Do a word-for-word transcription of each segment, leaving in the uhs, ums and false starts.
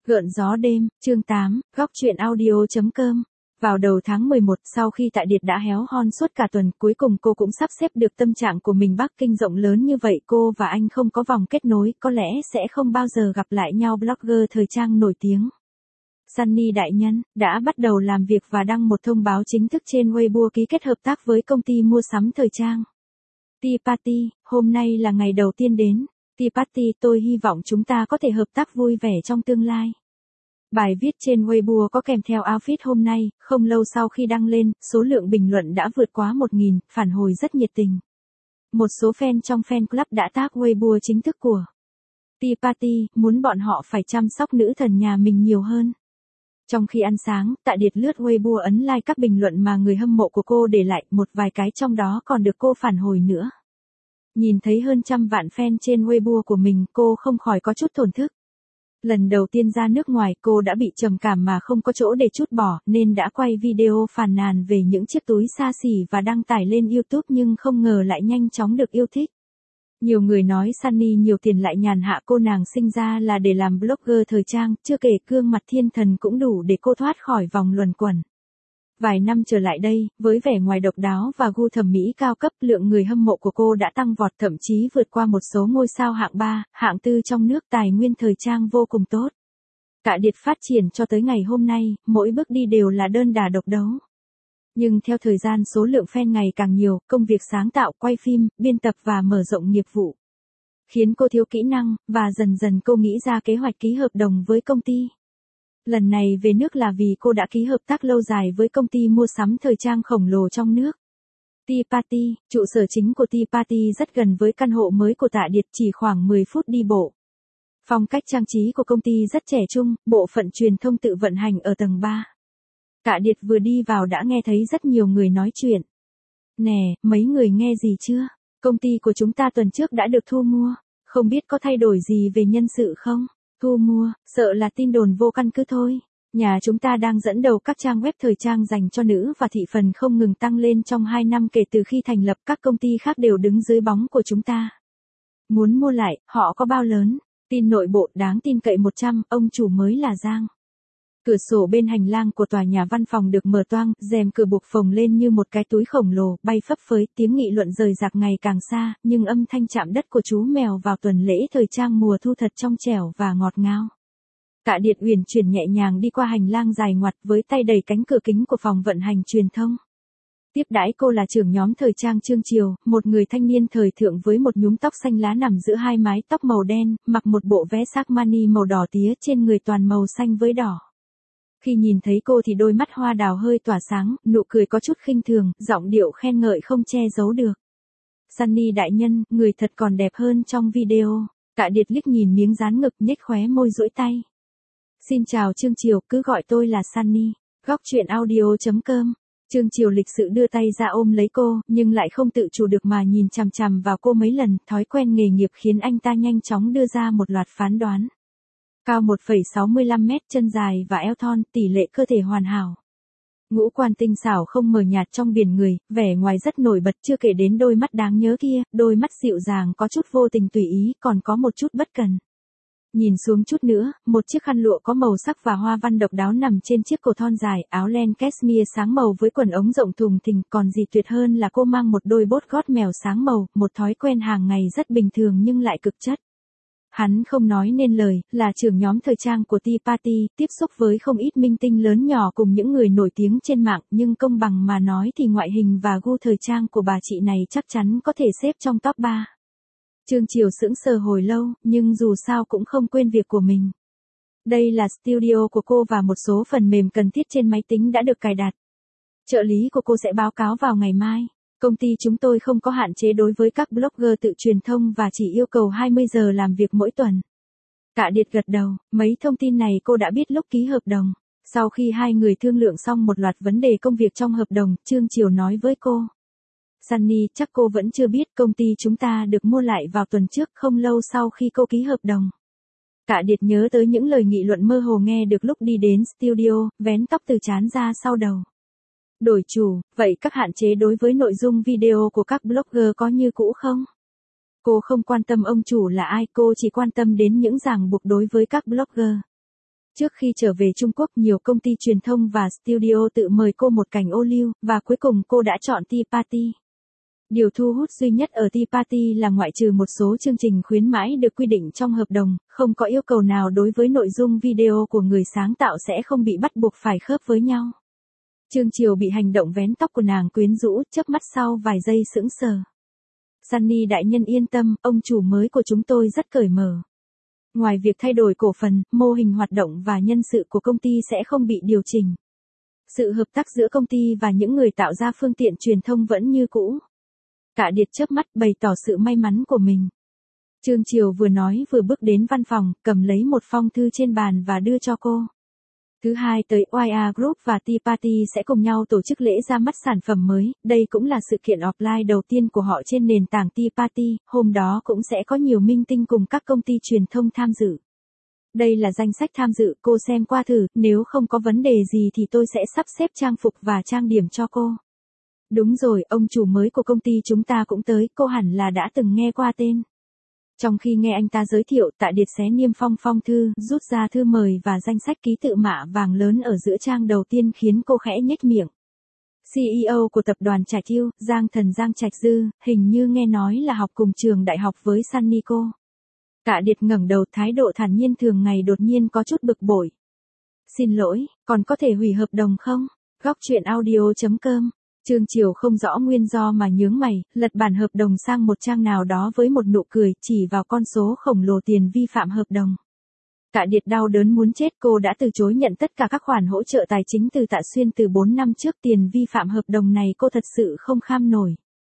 Gợn gió đêm, chương tám, góc truyện audio.com. Vào đầu tháng mười một, sau khi Tạ Điệt đã héo hon suốt cả tuần, cuối cùng cô cũng sắp xếp được tâm trạng của mình. Bắc Kinh rộng lớn như vậy, cô và anh không có vòng kết nối, có lẽ sẽ không bao giờ gặp lại nhau. Blogger thời trang nổi tiếng Sunny Đại Nhân đã bắt đầu làm việc và đăng một thông báo chính thức trên Weibo ký kết hợp tác với công ty mua sắm thời trang Tea Party. Hôm nay là ngày đầu tiên đến Tea Party, tôi hy vọng chúng ta có thể hợp tác vui vẻ trong tương lai. Bài viết trên Weibo có kèm theo outfit hôm nay, không lâu sau khi đăng lên, số lượng bình luận đã vượt quá một nghìn, phản hồi rất nhiệt tình. Một số fan trong fan club đã tag Weibo chính thức của Tea Party, muốn bọn họ phải chăm sóc nữ thần nhà mình nhiều hơn. Trong khi ăn sáng, Tạ Điệt lướt Weibo ấn like các bình luận mà người hâm mộ của cô để lại, một vài cái trong đó còn được cô phản hồi nữa. Nhìn thấy hơn trăm vạn fan trên Weibo của mình, cô không khỏi có chút thổn thức. Lần đầu tiên ra nước ngoài, cô đã bị trầm cảm mà không có chỗ để trút bỏ, nên đã quay video phàn nàn về những chiếc túi xa xỉ và đăng tải lên YouTube, nhưng không ngờ lại nhanh chóng được yêu thích. Nhiều người nói Sunny nhiều tiền lại nhàn hạ, cô nàng sinh ra là để làm blogger thời trang, chưa kể gương mặt thiên thần cũng đủ để cô thoát khỏi vòng luẩn quẩn. Vài năm trở lại đây, với vẻ ngoài độc đáo và gu thẩm mỹ cao cấp, lượng người hâm mộ của cô đã tăng vọt, thậm chí vượt qua một số ngôi sao hạng ba, hạng tư trong nước. Tài nguyên thời trang vô cùng tốt. Tạ Điệt phát triển cho tới ngày hôm nay, mỗi bước đi đều là đơn đà độc đấu. Nhưng theo thời gian, số lượng fan ngày càng nhiều, công việc sáng tạo, quay phim, biên tập và mở rộng nghiệp vụ khiến cô thiếu kỹ năng, và dần dần cô nghĩ ra kế hoạch ký hợp đồng với công ty. Lần này về nước là vì cô đã ký hợp tác lâu dài với công ty mua sắm thời trang khổng lồ trong nước. Tea Party, trụ sở chính của Tea Party rất gần với căn hộ mới của Tạ Điệt, chỉ khoảng mười phút đi bộ. Phong cách trang trí của công ty rất trẻ trung, bộ phận truyền thông tự vận hành ở tầng ba. Tạ Điệt vừa đi vào đã nghe thấy rất nhiều người nói chuyện. Nè, mấy người nghe gì chưa? Công ty của chúng ta tuần trước đã được thu mua, không biết có thay đổi gì về nhân sự không? Thu mua, sợ là tin đồn vô căn cứ thôi. Nhà chúng ta đang dẫn đầu các trang web thời trang dành cho nữ và thị phần không ngừng tăng lên trong hai năm kể từ khi thành lập, các công ty khác đều đứng dưới bóng của chúng ta. Muốn mua lại, họ có bao lớn? Tin nội bộ đáng tin cậy một trăm, ông chủ mới là Giang. Cửa sổ bên hành lang của tòa nhà văn phòng được mở toang, rèm cửa buộc phồng lên như một cái túi khổng lồ, bay phấp phới, tiếng nghị luận rời rạc ngày càng xa, nhưng âm thanh chạm đất của chú mèo vào tuần lễ thời trang mùa thu thật trong trẻo và ngọt ngào. Tạ Điệt uyển chuyển nhẹ nhàng đi qua hành lang dài ngoặt, với tay đẩy cánh cửa kính của phòng vận hành truyền thông. Tiếp đãi cô là trưởng nhóm thời trang Trương Triều, một người thanh niên thời thượng với một nhúm tóc xanh lá nằm giữa hai mái tóc màu đen, mặc một bộ vest Armani màu đỏ tía, trên người toàn màu xanh với đỏ. Khi nhìn thấy cô thì đôi mắt hoa đào hơi tỏa sáng, nụ cười có chút khinh thường, giọng điệu khen ngợi không che giấu được. Sunny Đại Nhân, người thật còn đẹp hơn trong video. Tạ Điệt liếc nhìn miếng dán ngực, nhếch khóe môi duỗi tay. Xin chào Trương Triều, cứ gọi tôi là Sunny. Góc truyện audio.com. Trương Triều lịch sự đưa tay ra ôm lấy cô, nhưng lại không tự chủ được mà nhìn chằm chằm vào cô mấy lần. Thói quen nghề nghiệp khiến anh ta nhanh chóng đưa ra một loạt phán đoán. Cao một phẩy sáu mươi lăm mét, chân dài và eo thon, tỷ lệ cơ thể hoàn hảo. Ngũ quan tinh xảo không mờ nhạt trong biển người, vẻ ngoài rất nổi bật, chưa kể đến đôi mắt đáng nhớ kia, đôi mắt dịu dàng có chút vô tình tùy ý, còn có một chút bất cần. Nhìn xuống chút nữa, một chiếc khăn lụa có màu sắc và hoa văn độc đáo nằm trên chiếc cổ thon dài, áo len cashmere sáng màu với quần ống rộng thùng thình, còn gì tuyệt hơn là cô mang một đôi bốt gót mèo sáng màu, một thói quen hàng ngày rất bình thường nhưng lại cực chất. Hắn không nói nên lời, là trưởng nhóm thời trang của Tea Party, tiếp xúc với không ít minh tinh lớn nhỏ cùng những người nổi tiếng trên mạng, nhưng công bằng mà nói thì ngoại hình và gu thời trang của bà chị này chắc chắn có thể xếp trong top ba. Trương Triều sững sờ hồi lâu, nhưng dù sao cũng không quên việc của mình. Đây là studio của cô và một số phần mềm cần thiết trên máy tính đã được cài đặt. Trợ lý của cô sẽ báo cáo vào ngày mai. Công ty chúng tôi không có hạn chế đối với các blogger tự truyền thông và chỉ yêu cầu hai mươi giờ làm việc mỗi tuần. Tạ Điệt gật đầu, mấy thông tin này cô đã biết lúc ký hợp đồng. Sau khi hai người thương lượng xong một loạt vấn đề công việc trong hợp đồng, Trương Triều nói với cô. Sunny, chắc cô vẫn chưa biết công ty chúng ta được mua lại vào tuần trước, không lâu sau khi cô ký hợp đồng. Tạ Điệt nhớ tới những lời nghị luận mơ hồ nghe được lúc đi đến studio, vén tóc từ trán ra sau đầu. Đổi chủ, vậy các hạn chế đối với nội dung video của các blogger có như cũ không? Cô không quan tâm ông chủ là ai, cô chỉ quan tâm đến những ràng buộc đối với các blogger. Trước khi trở về Trung Quốc, nhiều công ty truyền thông và studio tự mời cô một cảnh ô liu, và cuối cùng cô đã chọn Tea Party. Điều thu hút duy nhất ở Tea Party là ngoại trừ một số chương trình khuyến mãi được quy định trong hợp đồng, không có yêu cầu nào đối với nội dung video của người sáng tạo sẽ không bị bắt buộc phải khớp với nhau. Trương Chiều bị hành động vén tóc của nàng quyến rũ, chớp mắt sau vài giây sững sờ. Sunny đại nhân yên tâm, ông chủ mới của chúng tôi rất cởi mở. Ngoài việc thay đổi cổ phần, mô hình hoạt động và nhân sự của công ty sẽ không bị điều chỉnh. Sự hợp tác giữa công ty và những người tạo ra phương tiện truyền thông vẫn như cũ. Cả Điệt chớp mắt bày tỏ sự may mắn của mình. Trương Chiều vừa nói vừa bước đến văn phòng, cầm lấy một phong thư trên bàn và đưa cho cô. Thứ hai tới oai a Group và Tea Party sẽ cùng nhau tổ chức lễ ra mắt sản phẩm mới, đây cũng là sự kiện offline đầu tiên của họ trên nền tảng Tea Party, hôm đó cũng sẽ có nhiều minh tinh cùng các công ty truyền thông tham dự. Đây là danh sách tham dự, cô xem qua thử, nếu không có vấn đề gì thì tôi sẽ sắp xếp trang phục và trang điểm cho cô. Đúng rồi, ông chủ mới của công ty chúng ta cũng tới, cô hẳn là đã từng nghe qua tên. Trong khi nghe anh ta giới thiệu, Tạ Điệt xé niêm phong phong thư, rút ra thư mời và danh sách ký tự mạ vàng lớn ở giữa trang đầu tiên khiến cô khẽ nhếch miệng. xê e ô của tập đoàn Trạch Thiêu, Giang Thần Giang Trạch Dư, hình như nghe nói là học cùng trường đại học với Sunny cô. Tạ Điệt ngẩng đầu, thái độ thản nhiên thường ngày đột nhiên có chút bực bội. Xin lỗi, còn có thể hủy hợp đồng không? Góc truyện audio chấm com. Trương Chiều không rõ nguyên do mà nhướng mày, lật bản hợp đồng sang một trang nào đó với một nụ cười, chỉ vào con số khổng lồ tiền vi phạm hợp đồng. Tạ Điệt đau đớn muốn chết, cô đã từ chối nhận tất cả các khoản hỗ trợ tài chính từ Tạ Xuyên từ bốn năm trước, tiền vi phạm hợp đồng này cô thật sự không kham nổi.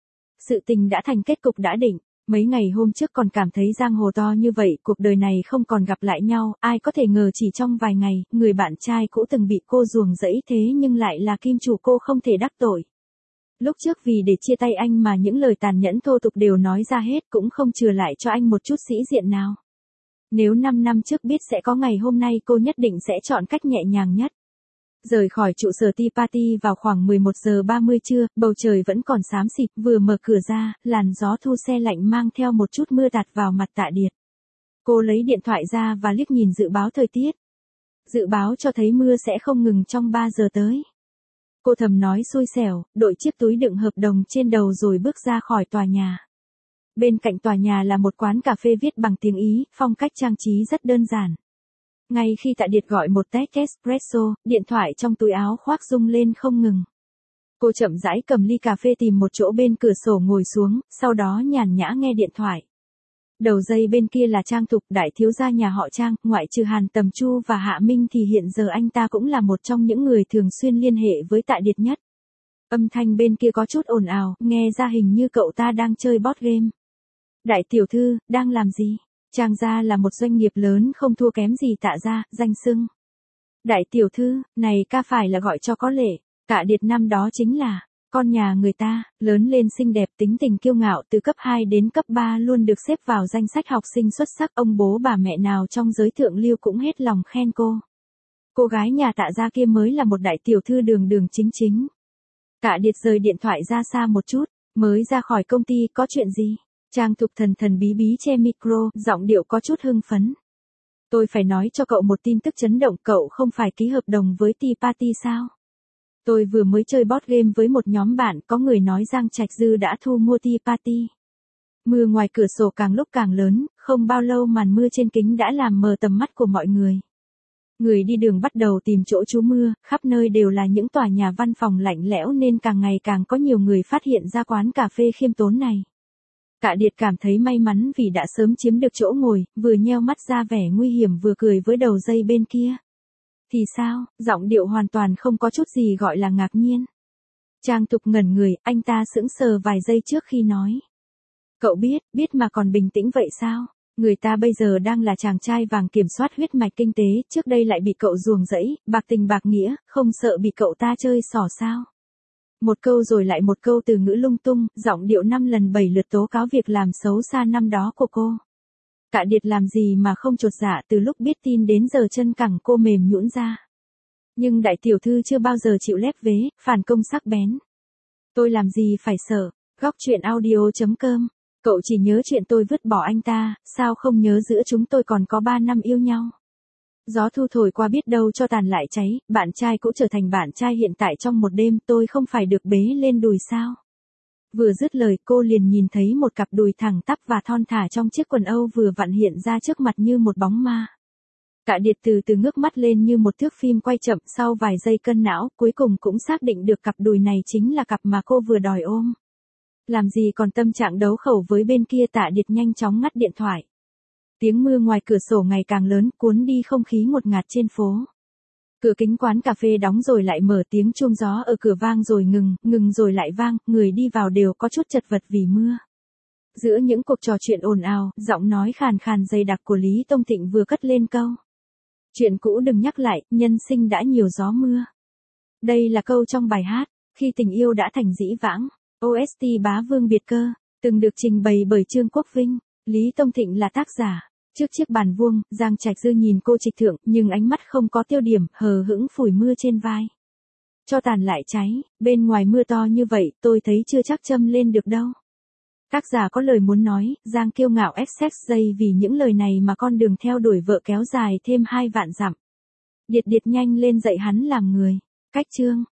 Sự tình đã thành kết cục đã định, mấy ngày hôm trước còn cảm thấy giang hồ to như vậy, cuộc đời này không còn gặp lại nhau, ai có thể ngờ chỉ trong vài ngày, người bạn trai cũ từng bị cô ruồng rẫy thế nhưng lại là kim chủ cô không thể đắc tội. Lúc trước vì để chia tay anh mà những lời tàn nhẫn thô tục đều nói ra hết, cũng không chừa lại cho anh một chút sĩ diện nào. Nếu năm năm trước biết sẽ có ngày hôm nay, cô nhất định sẽ chọn cách nhẹ nhàng nhất. Rời khỏi trụ sở Tea Party vào khoảng mười một giờ ba mươi trưa, bầu trời vẫn còn xám xịt, vừa mở cửa ra, làn gió thu se lạnh mang theo một chút mưa tạt vào mặt Tạ Điệt. Cô lấy điện thoại ra và liếc nhìn dự báo thời tiết. Dự báo cho thấy mưa sẽ không ngừng trong ba giờ tới. Cô thầm nói xui xẻo, đội chiếc túi đựng hợp đồng trên đầu rồi bước ra khỏi tòa nhà. Bên cạnh tòa nhà là một quán cà phê viết bằng tiếng Ý, phong cách trang trí rất đơn giản. Ngay khi Tạ Điệt gọi một tách espresso, điện thoại trong túi áo khoác rung lên không ngừng. Cô chậm rãi cầm ly cà phê tìm một chỗ bên cửa sổ ngồi xuống, sau đó nhàn nhã nghe điện thoại. Đầu dây bên kia là Trang Thục, đại thiếu gia nhà họ Trang, ngoại trừ Hàn Tầm Chu và Hạ Minh thì hiện giờ anh ta cũng là một trong những người thường xuyên liên hệ với Tạ Điệt nhất. Âm thanh bên kia có chút ồn ào, nghe ra hình như cậu ta đang chơi board game. Đại tiểu thư, đang làm gì? Trang gia là một doanh nghiệp lớn không thua kém gì Tạ gia, danh xưng. Đại tiểu thư, này ca phải là gọi cho có lệ, Tạ Điệt năm đó chính là con nhà người ta, lớn lên xinh đẹp, tính tình kiêu ngạo, từ cấp hai đến cấp ba luôn được xếp vào danh sách học sinh xuất sắc, ông bố bà mẹ nào trong giới thượng lưu cũng hết lòng khen cô. Cô gái nhà Tạ gia kia mới là một đại tiểu thư đường đường chính chính. Tạ Điệt rời điện thoại ra xa một chút, mới ra khỏi công ty, có chuyện gì? Trang Thục thần thần bí bí che micro, giọng điệu có chút hưng phấn. Tôi phải nói cho cậu một tin tức chấn động, cậu không phải ký hợp đồng với Tea Party sao? Tôi vừa mới chơi board game với một nhóm bạn, có người nói Giang Trạch Dư đã thu mua Tea Party. Mưa ngoài cửa sổ càng lúc càng lớn, không bao lâu màn mưa trên kính đã làm mờ tầm mắt của mọi người. Người đi đường bắt đầu tìm chỗ trú mưa, khắp nơi đều là những tòa nhà văn phòng lạnh lẽo nên càng ngày càng có nhiều người phát hiện ra quán cà phê khiêm tốn này. Tạ Điệt cảm thấy may mắn vì đã sớm chiếm được chỗ ngồi, vừa nheo mắt ra vẻ nguy hiểm vừa cười với đầu dây bên kia. Thì sao, giọng điệu hoàn toàn không có chút gì gọi là ngạc nhiên. Trang Thục ngẩn người, anh ta sững sờ vài giây trước khi nói. Cậu biết, biết mà còn bình tĩnh vậy sao? Người ta bây giờ đang là chàng trai vàng kiểm soát huyết mạch kinh tế, trước đây lại bị cậu ruồng rẫy, bạc tình bạc nghĩa, không sợ bị cậu ta chơi xỏ sao? Một câu rồi lại một câu từ ngữ lung tung, giọng điệu năm lần bảy lượt tố cáo việc làm xấu xa năm đó của cô. Tạ Điệt làm gì mà không chột dạ, từ lúc biết tin đến giờ chân cẳng cô mềm nhũn ra. Nhưng đại tiểu thư chưa bao giờ chịu lép vế, phản công sắc bén. Tôi làm gì phải sợ, góc truyện audio chấm com. Cậu chỉ nhớ chuyện tôi vứt bỏ anh ta, sao không nhớ giữa chúng tôi còn có ba năm yêu nhau. Gió thu thổi qua biết đâu cho tàn lại cháy, bạn trai cũ trở thành bạn trai hiện tại trong một đêm, tôi không phải được bế lên đùi sao? Vừa dứt lời cô liền nhìn thấy một cặp đùi thẳng tắp và thon thả trong chiếc quần âu vừa vặn hiện ra trước mặt như một bóng ma. Cả Điệt từ từ ngước mắt lên như một thước phim quay chậm, sau vài giây cân não, cuối cùng cũng xác định được cặp đùi này chính là cặp mà cô vừa đòi ôm. Làm gì còn tâm trạng đấu khẩu với bên kia, Tạ Điệt nhanh chóng ngắt điện thoại. Tiếng mưa ngoài cửa sổ ngày càng lớn, cuốn đi không khí ngột ngạt trên phố. Cửa kính quán cà phê đóng rồi lại mở, tiếng chuông gió ở cửa vang rồi ngừng, ngừng rồi lại vang, người đi vào đều có chút chật vật vì mưa. Giữa những cuộc trò chuyện ồn ào, giọng nói khàn khàn dày đặc của Lý Tông Thịnh vừa cất lên câu: chuyện cũ đừng nhắc lại, nhân sinh đã nhiều gió mưa. Đây là câu trong bài hát Khi tình yêu đã thành dĩ vãng, ô ét tê Bá Vương Biệt Cơ, từng được trình bày bởi Trương Quốc Vinh. Lý Tông Thịnh là tác giả. Trước chiếc bàn vuông, Giang Trạch Dư nhìn cô Trịch Thượng, nhưng ánh mắt không có tiêu điểm, hờ hững phủi mưa trên vai. Cho tàn lại cháy, bên ngoài mưa to như vậy, tôi thấy chưa chắc châm lên được đâu. Tác giả có lời muốn nói, Giang kiêu ngạo ét ét giây vì những lời này mà con đường theo đuổi vợ kéo dài thêm hai vạn dặm. Điệt Điệt nhanh lên dạy hắn làm người. Cách chương